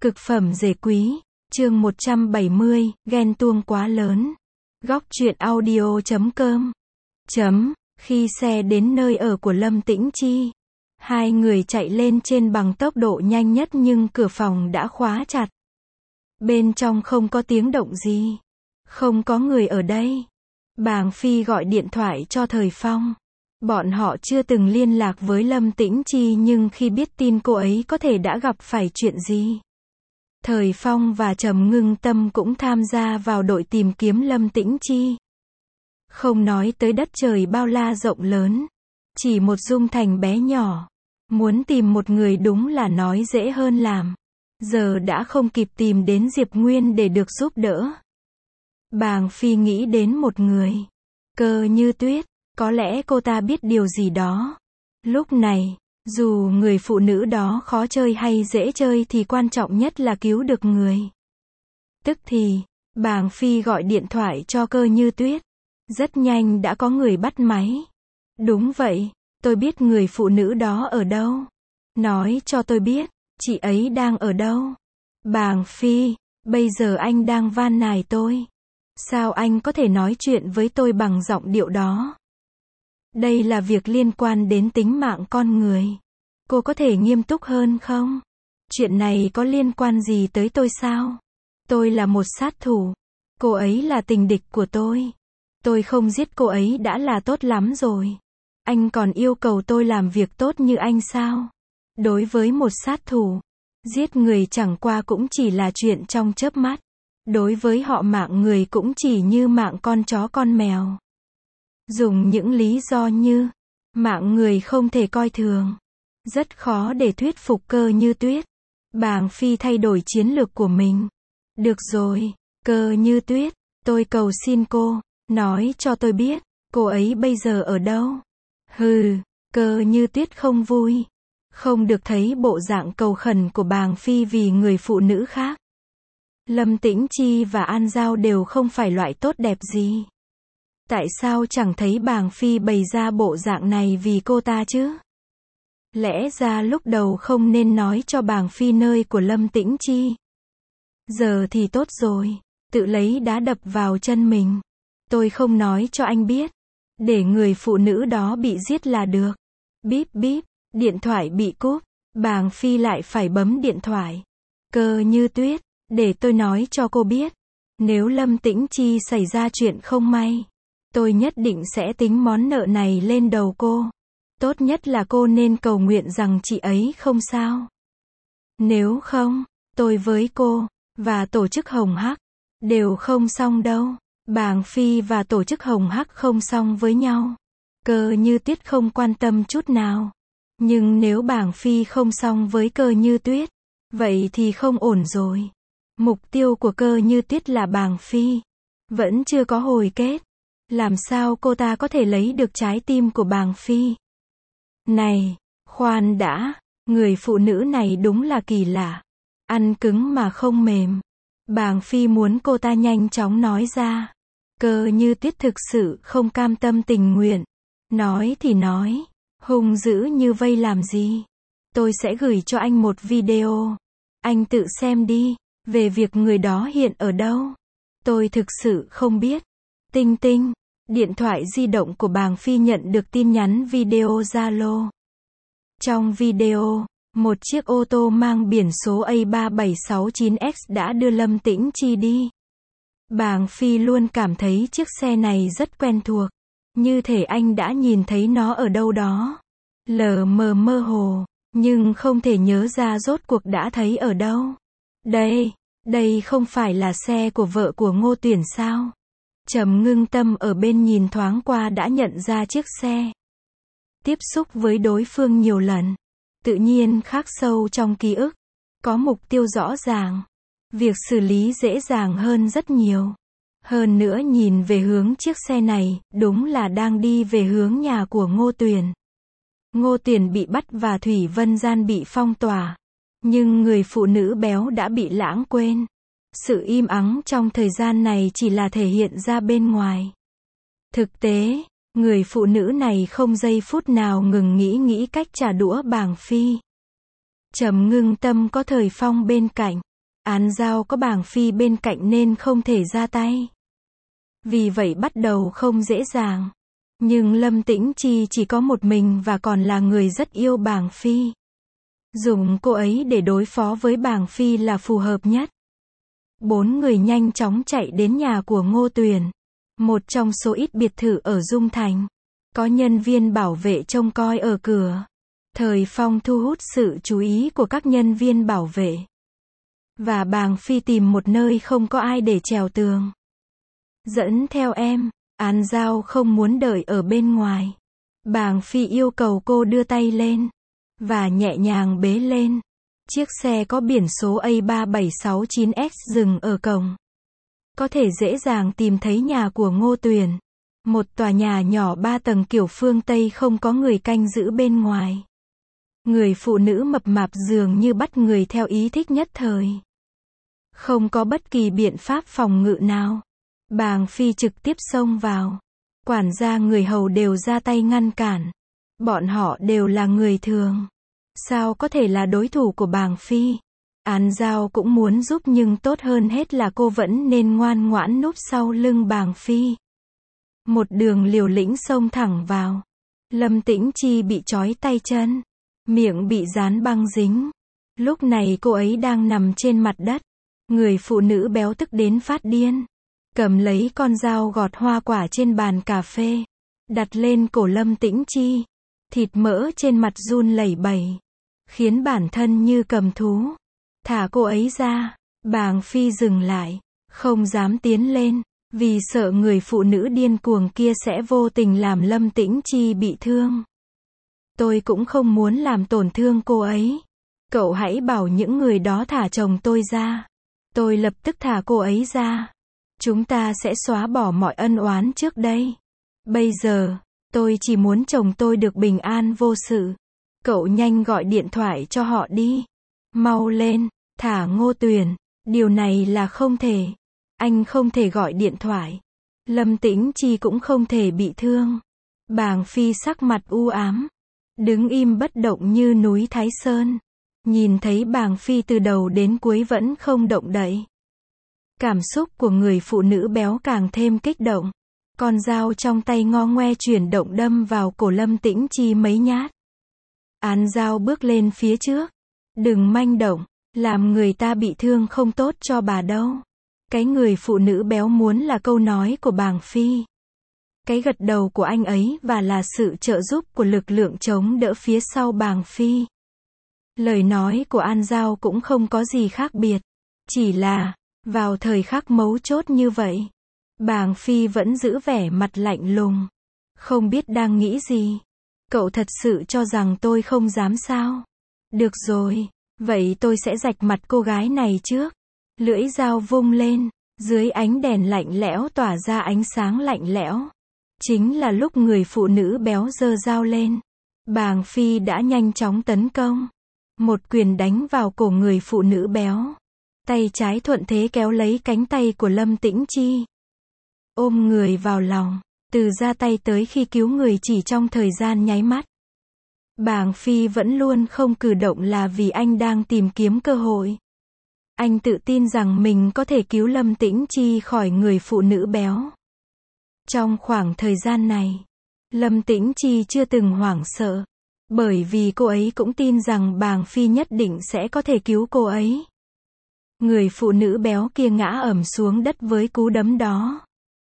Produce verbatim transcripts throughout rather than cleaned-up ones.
Cực phẩm rể quý, chương một trăm bảy mươi, ghen tuông quá lớn. Góc truyện audio chấm com. Chấm, khi xe đến nơi ở của Lâm Tĩnh Chi, hai người chạy lên trên bằng tốc độ nhanh nhất nhưng cửa phòng đã khóa chặt. Bên trong không có tiếng động gì. Không có người ở đây. Bàng Phi gọi điện thoại cho Thời Phong. Bọn họ chưa từng liên lạc với Lâm Tĩnh Chi nhưng khi biết tin cô ấy có thể đã gặp phải chuyện gì. Thời Phong và Trầm Ngưng Tâm cũng tham gia vào đội tìm kiếm Lâm Tĩnh Chi. Không nói tới đất trời bao la rộng lớn. Chỉ một Dung Thành bé nhỏ. Muốn tìm một người đúng là nói dễ hơn làm. Giờ đã không kịp tìm đến Diệp Nguyên để được giúp đỡ. Bàng Phi nghĩ đến một người. Cơ Như Tuyết. Có lẽ cô ta biết điều gì đó. Lúc này, dù người phụ nữ đó khó chơi hay dễ chơi thì quan trọng nhất là cứu được người. Tức thì, Bàng Phi gọi điện thoại cho Cơ Như Tuyết. Rất nhanh đã có người bắt máy. Đúng vậy, tôi biết người phụ nữ đó ở đâu. Nói cho tôi biết, chị ấy đang ở đâu. Bàng Phi, bây giờ anh đang van nài tôi. Sao anh có thể nói chuyện với tôi bằng giọng điệu đó? Đây là việc liên quan đến tính mạng con người. Cô có thể nghiêm túc hơn không? Chuyện này có liên quan gì tới tôi sao? Tôi là một sát thủ. Cô ấy là tình địch của tôi. Tôi không giết cô ấy đã là tốt lắm rồi. Anh còn yêu cầu tôi làm việc tốt như anh sao? Đối với một sát thủ, giết người chẳng qua cũng chỉ là chuyện trong chớp mắt. Đối với họ mạng người cũng chỉ như mạng con chó con mèo. Dùng những lý do như mạng người không thể coi thường. Rất khó để thuyết phục Cơ Như Tuyết. Bàng Phi thay đổi chiến lược của mình. Được rồi, Cơ Như Tuyết, tôi cầu xin cô, nói cho tôi biết, cô ấy bây giờ ở đâu? Hừ, Cơ Như Tuyết không vui. Không được thấy bộ dạng cầu khẩn của Bàng Phi vì người phụ nữ khác. Lâm Tĩnh Chi và An Giao đều không phải loại tốt đẹp gì. Tại sao chẳng thấy Bàng Phi bày ra bộ dạng này vì cô ta chứ? Lẽ ra lúc đầu không nên nói cho Bàng Phi nơi của Lâm Tĩnh Chi. Giờ thì tốt rồi, tự lấy đá đập vào chân mình. Tôi không nói cho anh biết. Để người phụ nữ đó bị giết là được. Bíp bíp, điện thoại bị cúp. Bàng Phi lại phải bấm điện thoại. Cơ Như Tuyết, để tôi nói cho cô biết. Nếu Lâm Tĩnh Chi xảy ra chuyện không may, tôi nhất định sẽ tính món nợ này lên đầu cô. Tốt nhất là cô nên cầu nguyện rằng chị ấy không sao. Nếu không, tôi với cô, và tổ chức Hồng Hắc, đều không xong đâu. Bàng Phi và tổ chức Hồng Hắc không xong với nhau. Cơ Như Tuyết không quan tâm chút nào. Nhưng nếu Bàng Phi không xong với Cơ Như Tuyết, vậy thì không ổn rồi. Mục tiêu của Cơ Như Tuyết là Bàng Phi. Vẫn chưa có hồi kết. Làm sao cô ta có thể lấy được trái tim của Bàng Phi? Này, khoan đã, người phụ nữ này đúng là kỳ lạ. Ăn cứng mà không mềm. Bàng Phi muốn cô ta nhanh chóng nói ra. Cơ Như Tuyết thực sự không cam tâm tình nguyện. Nói thì nói, hung dữ như vây làm gì? Tôi sẽ gửi cho anh một video. Anh tự xem đi, về việc người đó hiện ở đâu. Tôi thực sự không biết. Tinh tinh. Điện thoại di động của Bàng Phi nhận được tin nhắn video Zalo. Trong video, một chiếc ô tô mang biển số A ba bảy sáu chín X đã đưa Lâm Tĩnh Chi đi. Bàng Phi luôn cảm thấy chiếc xe này rất quen thuộc. Như thể anh đã nhìn thấy nó ở đâu đó. Lờ mờ mơ hồ, nhưng không thể nhớ ra rốt cuộc đã thấy ở đâu. Đây, đây không phải là xe của vợ của Ngô Tuyển sao? Trầm Ngưng Tâm ở bên nhìn thoáng qua đã nhận ra chiếc xe. Tiếp xúc với đối phương nhiều lần, tự nhiên khắc sâu trong ký ức. Có mục tiêu rõ ràng. Việc xử lý dễ dàng hơn rất nhiều. Hơn nữa nhìn về hướng chiếc xe này, đúng là đang đi về hướng nhà của Ngô Tuyển. Ngô Tuyển bị bắt và Thủy Vân Gian bị phong tỏa. Nhưng người phụ nữ béo đã bị lãng quên. Sự im ắng trong thời gian này chỉ là thể hiện ra bên ngoài. Thực tế, người phụ nữ này không giây phút nào ngừng nghĩ nghĩ cách trả đũa Bàng Phi. Trầm Ngưng Tâm có Thời Phong bên cạnh. Án Giao có bàng phi bên cạnh nên không thể ra tay. Vì vậy bắt đầu không dễ dàng. Nhưng Lâm Tĩnh Chi chỉ có một mình và còn là người rất yêu bàng phi. Dùng cô ấy để đối phó với bàng phi là phù hợp nhất. Bốn người nhanh chóng chạy đến nhà của Ngô Tuyền. Một trong số ít biệt thự ở Dung Thành. Có nhân viên bảo vệ trông coi ở cửa. Thời Phong thu hút sự chú ý của các nhân viên bảo vệ. Và bàng phi tìm một nơi không có ai để trèo tường. Dẫn theo em, Án Giao không muốn đợi ở bên ngoài. Bàng phi yêu cầu cô đưa tay lên. Và nhẹ nhàng bế lên. Chiếc xe có biển số A ba bảy sáu chín X dừng ở cổng. Có thể dễ dàng tìm thấy nhà của Ngô Tuyền. Một tòa nhà nhỏ ba tầng kiểu phương Tây không có người canh giữ bên ngoài. Người phụ nữ mập mạp dường như bắt người theo ý thích nhất thời. Không có bất kỳ biện pháp phòng ngự nào. Bàng phi trực tiếp xông vào. Quản gia người hầu đều ra tay ngăn cản. Bọn họ đều là người thường. Sao có thể là đối thủ của bàng phi? Án Giao cũng muốn giúp nhưng tốt hơn hết là cô vẫn nên ngoan ngoãn núp sau lưng bàng phi. Một đường liều lĩnh xông thẳng vào. Lâm Tĩnh Chi bị trói tay chân. Miệng bị dán băng dính. Lúc này cô ấy đang nằm trên mặt đất. Người phụ nữ béo tức đến phát điên. Cầm lấy con dao gọt hoa quả trên bàn cà phê. Đặt lên cổ Lâm Tĩnh Chi. Thịt mỡ trên mặt run lẩy bẩy. Khiến bản thân như cầm thú. Thả cô ấy ra. Bàng phi dừng lại. Không dám tiến lên. Vì sợ người phụ nữ điên cuồng kia sẽ vô tình làm Lâm Tĩnh Chi bị thương. Tôi cũng không muốn làm tổn thương cô ấy. Cậu hãy bảo những người đó thả chồng tôi ra. Tôi lập tức thả cô ấy ra. Chúng ta sẽ xóa bỏ mọi ân oán trước đây. Bây giờ, tôi chỉ muốn chồng tôi được bình an vô sự. Cậu nhanh gọi điện thoại cho họ đi. Mau lên, thả Ngô Tuyền. Điều này là không thể. Anh không thể gọi điện thoại. Lâm Tĩnh Chi cũng không thể bị thương. Bàng phi sắc mặt u ám. Đứng im bất động như núi Thái Sơn. Nhìn thấy bàng phi từ đầu đến cuối vẫn không động đậy. Cảm xúc của người phụ nữ béo càng thêm kích động. Con dao trong tay ngo ngoe chuyển động đâm vào cổ Lâm Tĩnh Chi mấy nhát. Án Giao bước lên phía trước. Đừng manh động, làm người ta bị thương không tốt cho bà đâu. Cái người phụ nữ béo muốn là câu nói của bàng phi. Cái gật đầu của anh ấy và là sự trợ giúp của lực lượng chống đỡ phía sau bàng phi. Lời nói của An Giao cũng không có gì khác biệt. Chỉ là, vào thời khắc mấu chốt như vậy, bàng phi vẫn giữ vẻ mặt lạnh lùng. Không biết đang nghĩ gì. Cậu thật sự cho rằng tôi không dám sao? Được rồi, vậy tôi sẽ rạch mặt cô gái này trước. Lưỡi dao vung lên, dưới ánh đèn lạnh lẽo tỏa ra ánh sáng lạnh lẽo. Chính là lúc người phụ nữ béo giơ dao lên. Bàng phi đã nhanh chóng tấn công. Một quyền đánh vào cổ người phụ nữ béo. Tay trái thuận thế kéo lấy cánh tay của Lâm Tĩnh Chi. Ôm người vào lòng, từ ra tay tới khi cứu người chỉ trong thời gian nháy mắt. Bàng phi vẫn luôn không cử động là vì anh đang tìm kiếm cơ hội. Anh tự tin rằng mình có thể cứu Lâm Tĩnh Chi khỏi người phụ nữ béo. Trong khoảng thời gian này, Lâm Tĩnh Chi chưa từng hoảng sợ. Bởi vì cô ấy cũng tin rằng bàng phi nhất định sẽ có thể cứu cô ấy. Người phụ nữ béo kia ngã ầm xuống đất với cú đấm đó.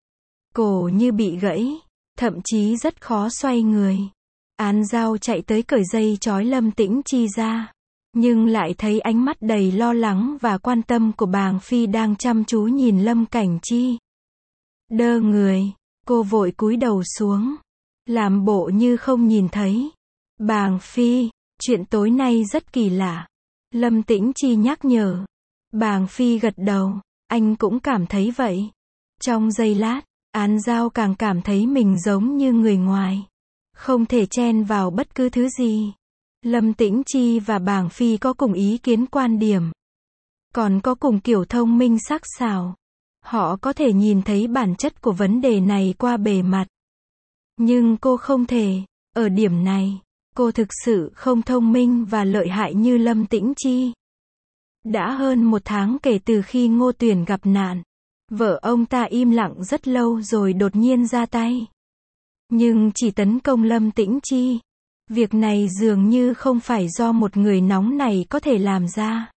Cổ như bị gãy, thậm chí rất khó xoay người. Án Giao chạy tới cởi dây trói Lâm Tĩnh Chi ra. Nhưng lại thấy ánh mắt đầy lo lắng và quan tâm của bàng phi đang chăm chú nhìn Lâm Cảnh Chi. Đơ người, cô vội cúi đầu xuống. Làm bộ như không nhìn thấy. Bàng phi, chuyện tối nay rất kỳ lạ. Lâm Tĩnh Chi nhắc nhở. Bàng phi gật đầu, anh cũng cảm thấy vậy. Trong giây lát, Án Giao càng cảm thấy mình giống như người ngoài. Không thể chen vào bất cứ thứ gì. Lâm Tĩnh Chi và bàng phi có cùng ý kiến quan điểm. Còn có cùng kiểu thông minh sắc sảo. Họ có thể nhìn thấy bản chất của vấn đề này qua bề mặt. Nhưng cô không thể. Ở điểm này, cô thực sự không thông minh và lợi hại như Lâm Tĩnh Chi. Đã hơn một tháng kể từ khi Ngô Tuyển gặp nạn. Vợ ông ta im lặng rất lâu rồi đột nhiên ra tay. Nhưng chỉ tấn công Lâm Tĩnh Chi. Việc này dường như không phải do một người nóng này có thể làm ra.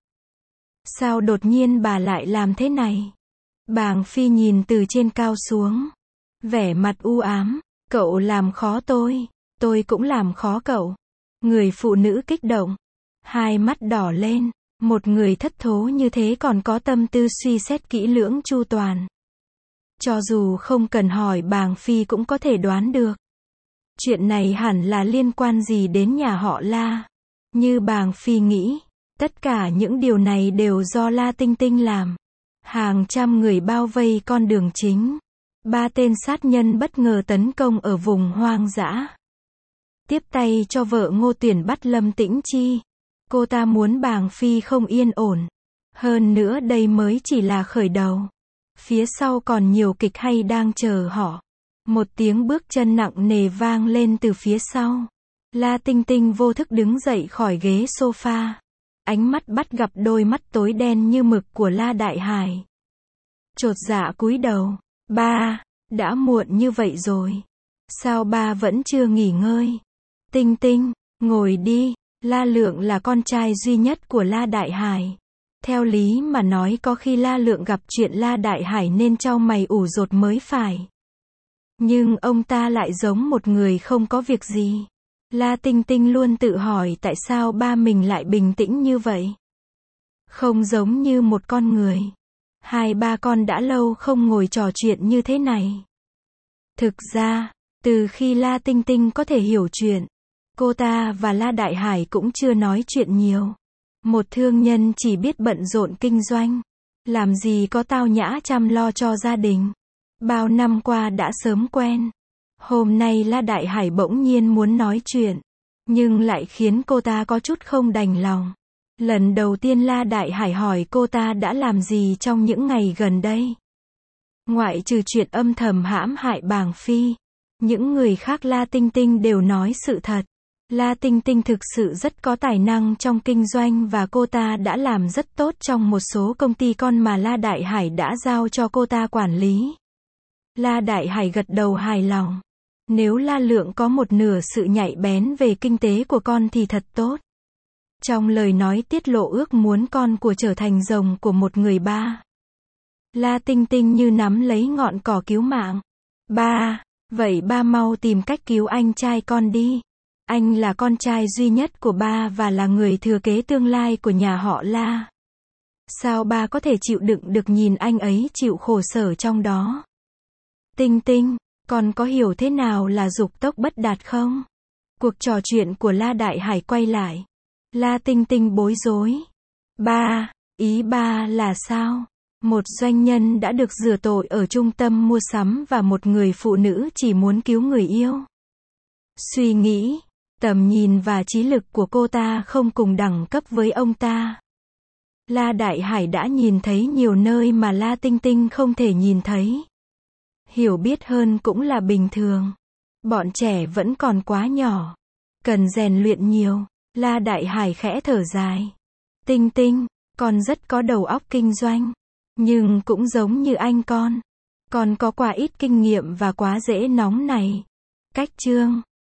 Sao đột nhiên bà lại làm thế này? Bàng Phi nhìn từ trên cao xuống. Vẻ mặt u ám. Cậu làm khó tôi. Tôi cũng làm khó cậu. Người phụ nữ kích động. Hai mắt đỏ lên. Một người thất thố như thế còn có tâm tư suy xét kỹ lưỡng chu toàn. Cho dù không cần hỏi Bàng Phi cũng có thể đoán được. Chuyện này hẳn là liên quan gì đến nhà họ La. Như Bàng Phi nghĩ, tất cả những điều này đều do La Tinh Tinh làm. Hàng trăm người bao vây con đường chính. Ba tên sát nhân bất ngờ tấn công ở vùng hoang dã. Tiếp tay cho vợ Ngô Tuyển bắt Lâm Tĩnh Chi. Cô ta muốn Bàng Phi không yên ổn. Hơn nữa đây mới chỉ là khởi đầu. Phía sau còn nhiều kịch hay đang chờ họ. Một tiếng bước chân nặng nề vang lên từ phía sau. La Tinh Tinh vô thức đứng dậy khỏi ghế sofa. Ánh mắt bắt gặp đôi mắt tối đen như mực của La Đại Hải. Chột dạ cúi đầu. Ba, đã muộn như vậy rồi. Sao ba vẫn chưa nghỉ ngơi? Tinh Tinh, ngồi đi. La Lượng là con trai duy nhất của La Đại Hải. Theo lý mà nói có khi La Lượng gặp chuyện La Đại Hải nên chau mày ủ rột mới phải. Nhưng ông ta lại giống một người không có việc gì. La Tinh Tinh luôn tự hỏi tại sao ba mình lại bình tĩnh như vậy. Không giống như một con người. Hai ba con đã lâu không ngồi trò chuyện như thế này. Thực ra, từ khi La Tinh Tinh có thể hiểu chuyện, cô ta và La Đại Hải cũng chưa nói chuyện nhiều. Một thương nhân chỉ biết bận rộn kinh doanh. Làm gì có tao nhã chăm lo cho gia đình. Bao năm qua đã sớm quen. Hôm nay La Đại Hải bỗng nhiên muốn nói chuyện. Nhưng lại khiến cô ta có chút không đành lòng. Lần đầu tiên La Đại Hải hỏi cô ta đã làm gì trong những ngày gần đây. Ngoại trừ chuyện âm thầm hãm hại Bàng Phi. Những người khác La Tinh Tinh đều nói sự thật. La Tinh Tinh thực sự rất có tài năng trong kinh doanh và cô ta đã làm rất tốt trong một số công ty con mà La Đại Hải đã giao cho cô ta quản lý. La Đại Hải gật đầu hài lòng. Nếu La Lượng có một nửa sự nhạy bén về kinh tế của con thì thật tốt. Trong lời nói tiết lộ ước muốn con của trở thành rồng của một người ba. La Tinh Tinh như nắm lấy ngọn cỏ cứu mạng. Ba, vậy ba mau tìm cách cứu anh trai con đi. Anh là con trai duy nhất của ba và là người thừa kế tương lai của nhà họ La. Sao ba có thể chịu đựng được nhìn anh ấy chịu khổ sở trong đó? Tinh Tinh, con có hiểu thế nào là dục tốc bất đạt không? Cuộc trò chuyện của La Đại Hải quay lại. La Tinh Tinh bối rối. Ba, ý ba là sao? Một doanh nhân đã được rửa tội ở trung tâm mua sắm và một người phụ nữ chỉ muốn cứu người yêu. Suy nghĩ, tầm nhìn và trí lực của cô ta không cùng đẳng cấp với ông ta. La Đại Hải đã nhìn thấy nhiều nơi mà La Tinh Tinh không thể nhìn thấy. Hiểu biết hơn cũng là bình thường. Bọn trẻ vẫn còn quá nhỏ. Cần rèn luyện nhiều. La Đại Hải khẽ thở dài. Tinh Tinh, con rất có đầu óc kinh doanh. Nhưng cũng giống như anh con. Con có quá ít kinh nghiệm và quá dễ nóng này. Cách chương